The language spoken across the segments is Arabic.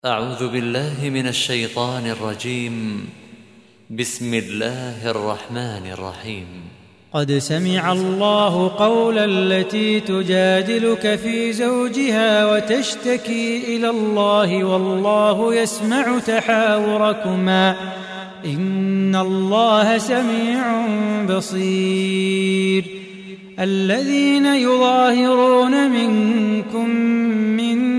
أعوذ بالله من الشيطان الرجيم. بسم الله الرحمن الرحيم. قد سمع الله قول التي تجادلك في زوجها وتشتكي إلى الله والله يسمع تحاوركما إن الله سميع بصير. الذين يظاهرون منكم من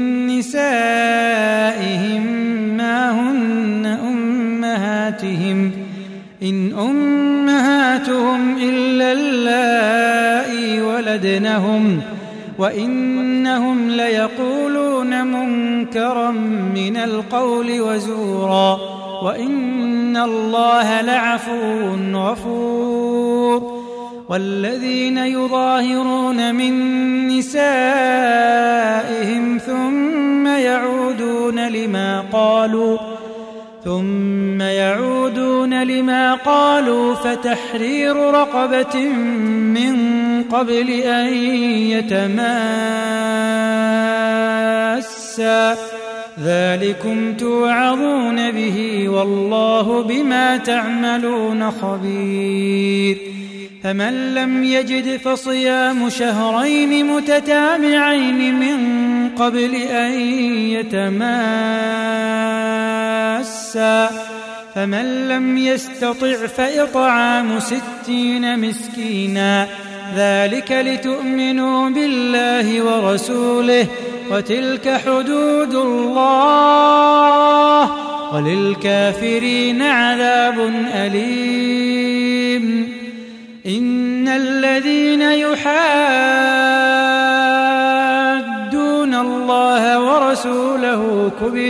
نسائهم ما هن أمهاتهم إن أمهاتهم إلا اللائي ولدنهم وإنهم ليقولون منكرا من القول وزورا وإن الله لعفو غفور. والذين يظاهرون من نسائهم ثم يعودون لما قالوا فتحرير رقبة من قبل أن يتماسا ذلكم توعظون به والله بما تعملون خبير. فمن لم يجد فصيام شهرين متتابعين من قبل أن يتماسا فمن لم يستطع فإطعام 60 مسكينا ذلك لتؤمنوا بالله ورسوله وتلك حدود الله وللكافرين عذاب أليم. إن الذين يحادون الله ورسوله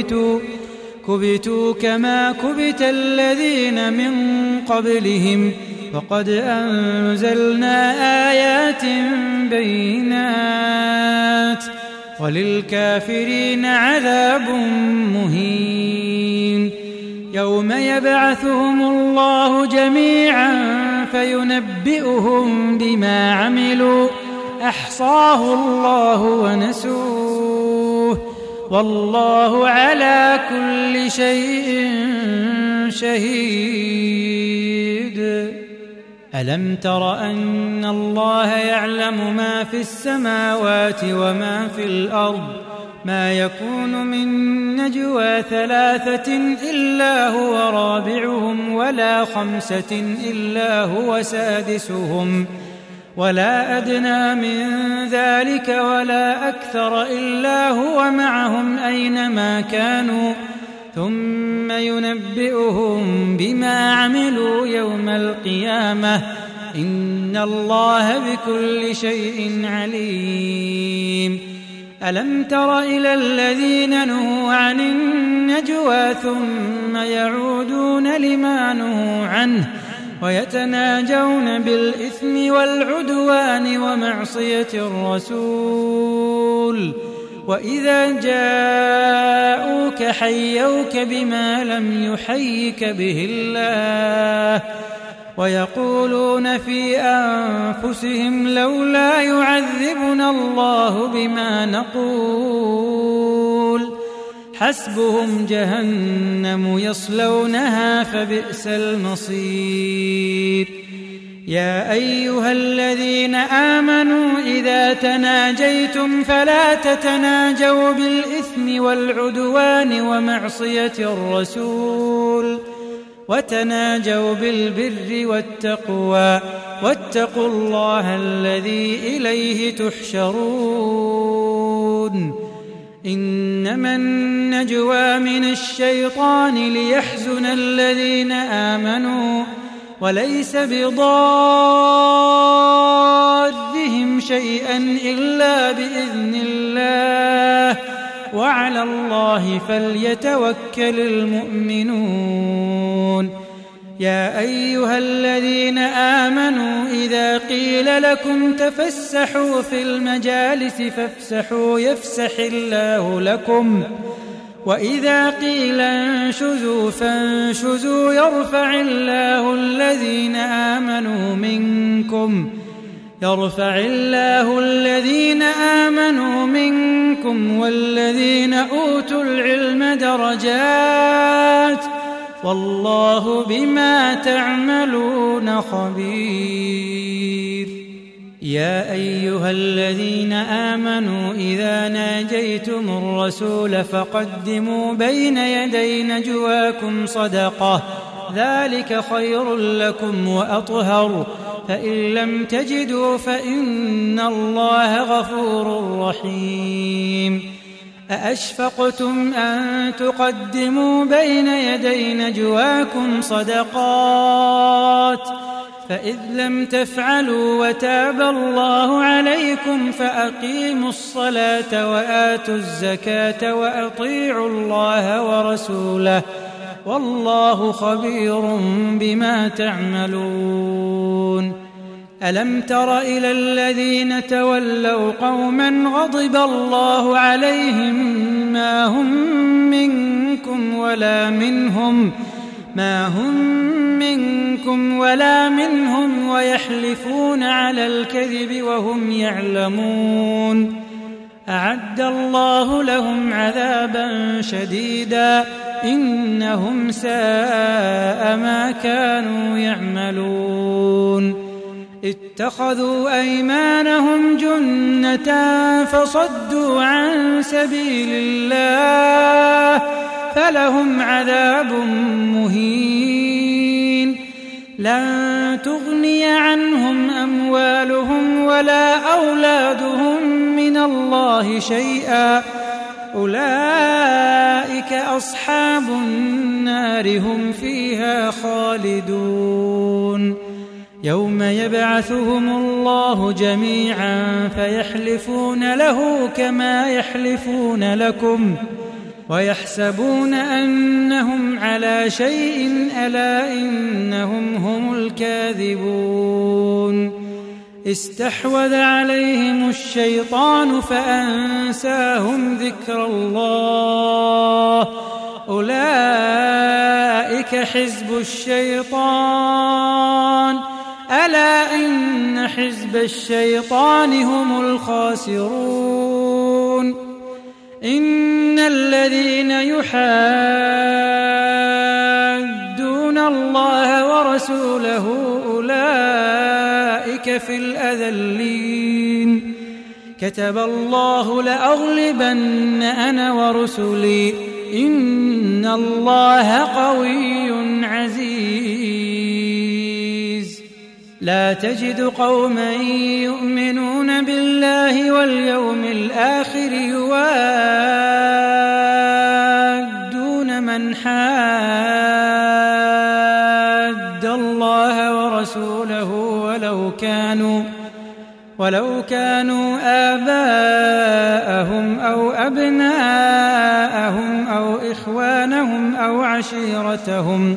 كبتوا كما كبت الذين من قبلهم وقد أنزلنا آيات بينات وللكافرين عذاب مهين. يوم يبعثهم الله جميعا فينبئهم بما عملوا أحصاه الله ونسوه والله على كل شيء شهيد. ألم تر أن الله يعلم ما في السماوات وما في الأرض ما يكون من نجوى 3 إلا هو رابعهم ولا 5 إلا هو سادسهم ولا أدنى من ذلك ولا أكثر إلا هو معهم أينما كانوا ثم ينبئهم بما عملوا يوم القيامة إن الله بكل شيء عليم. ألم تر إلى الذين نهوا عن النجوى ثم يعودون لما نهوا عنه ويتناجون بالإثم والعدوان ومعصية الرسول وإذا جاءوك حيوك بما لم يحيك به الله ويقولون في أنفسهم لولا يعذبنا الله بما نقول حسبهم جهنم يصلونها فبئس المصير. يا أيها الذين آمنوا إذا تناجيتم فلا تتناجوا بالإثم والعدوان ومعصية الرسول وتناجوا بالبر والتقوى واتقوا الله الذي إليه تحشرون. إنما النجوى من الشيطان ليحزن الذين آمنوا وليس بضارهم شيئا إلا بإذن الله وعلى الله فليتوكل المؤمنون. يا أيها الذين آمنوا إذا قيل لكم تفسحوا في المجالس فافسحوا يفسح الله لكم وإذا قيل انشزوا فانشزوا يرفع الله الذين آمنوا منكم يرفع الله الذين آمنوا منكم والذين أوتوا العلم درجات والله بما تعملون خبير. يا أيها الذين آمنوا إذا ناجيتم الرسول فقدموا بين يدي نجواكم صدقة ذلك خير لكم وأطهر فإن لم تجدوا فإن الله غفور رحيم. أأشفقتم أن تقدموا بين يدي نجواكم صدقات فإذ لم تفعلوا وتاب الله عليكم فأقيموا الصلاة وآتوا الزكاة وأطيعوا الله ورسوله والله خبير بما تعملون. ألم تر إلى الذين تولوا قوما غضب الله عليهم ما هم منكم ولا منهم ويحلفون على الكذب وهم يعلمون أعد الله لهم عذابا شديدا إنهم ساء ما كانوا يعملون. اتخذوا أيمانهم جنة فصدوا عن سبيل الله فلهم عذاب مهين. لن تغني عنهم أموالهم ولا أولادهم من الله شيئا أولئك أصحاب النار هم فيها خالدون. يوم يبعثهم الله جميعا فيحلفون له كما يحلفون لكم ويحسبون أنهم على شيء ألا إنهم هم الكاذبون. استحوذ عليهم الشيطان فأنساهم ذكر الله أولئك حزب الشيطان ألا إن حزب الشيطان هم الخاسرون. إن الذين يحادون الله ورسوله أولئك في الأذلين. كتب الله لأغلبن أنا ورسلي إن الله قوي عزيز. لا تجد قوما يؤمنون بالله واليوم الآخر يوادون من حاد الله ورسوله ولو كانوا آباءهم أو أبناءهم أو إخوانهم أو عشيرتهم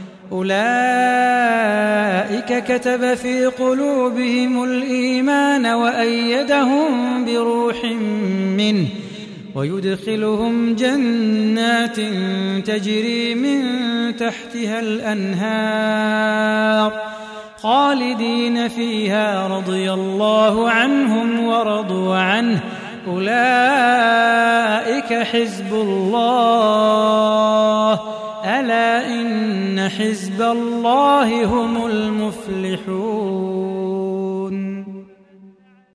أولئك كتب في قلوبهم الإيمان وأيدهم بروح منه ويدخلهم جنات تجري من تحتها الأنهار خالدين فيها رضي الله عنهم ورضوا عنه أولئك حزب الله ألا إن حزب الله هم المفلحون.